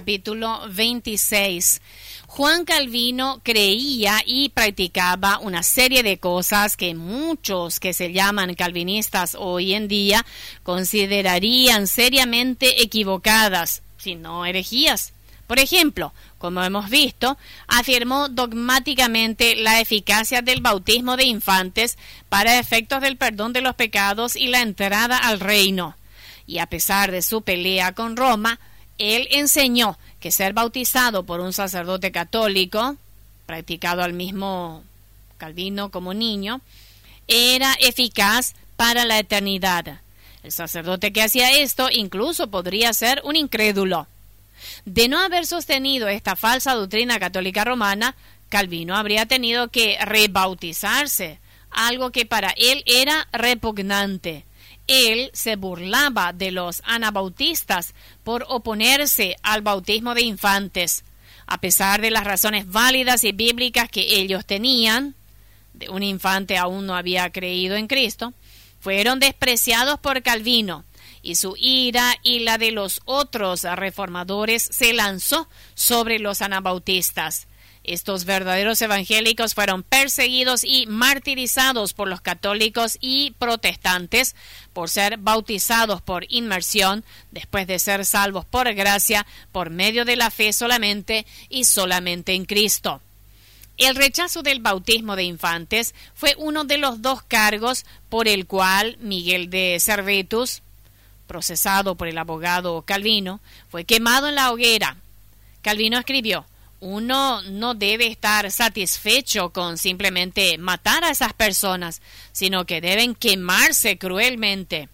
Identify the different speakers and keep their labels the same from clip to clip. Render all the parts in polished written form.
Speaker 1: capítulo 26. Juan Calvino creía y practicaba una serie de cosas que muchos que se llaman calvinistas hoy en día considerarían seriamente equivocadas, si no herejías. Por ejemplo, como hemos visto, afirmó dogmáticamente la eficacia del bautismo de infantes para efectos del perdón de los pecados y la entrada al reino. Y a pesar de su pelea con Roma, él enseñó que ser bautizado por un sacerdote católico, practicado al mismo Calvino como niño, era eficaz para la eternidad. El sacerdote que hacía esto incluso podría ser un incrédulo. De no haber sostenido esta falsa doctrina católica romana, Calvino habría tenido que rebautizarse, algo que para él era repugnante. Él se burlaba de los anabautistas por oponerse al bautismo de infantes. A pesar de las razones válidas y bíblicas que ellos tenían, un infante aún no había creído en Cristo, fueron despreciados por Calvino, y su ira y la de los otros reformadores se lanzó sobre los anabautistas. Estos verdaderos evangélicos fueron perseguidos y martirizados por los católicos y protestantes por ser bautizados por inmersión después de ser salvos por gracia por medio de la fe solamente y solamente en Cristo. El rechazo del bautismo de infantes fue uno de los dos cargos por el cual Miguel de Servetus, procesado por el abogado Calvino, fue quemado en la hoguera. Calvino escribió: uno no debe estar satisfecho con simplemente matar a esas personas, sino que deben quemarse cruelmente.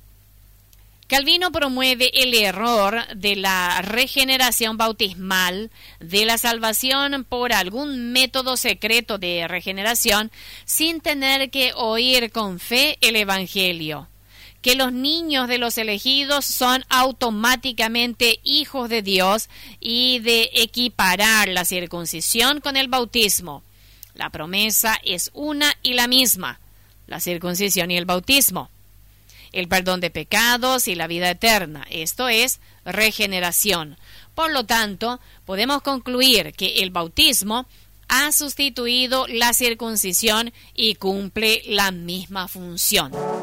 Speaker 1: Calvino promueve el error de la regeneración bautismal, de la salvación por algún método secreto de regeneración, sin tener que oír con fe el Evangelio. Que los niños de los elegidos son automáticamente hijos de Dios y de equiparar la circuncisión con el bautismo. La promesa es una y la misma, la circuncisión y el bautismo. El perdón de pecados y la vida eterna, esto es regeneración. Por lo tanto, podemos concluir que el bautismo ha sustituido la circuncisión y cumple la misma función.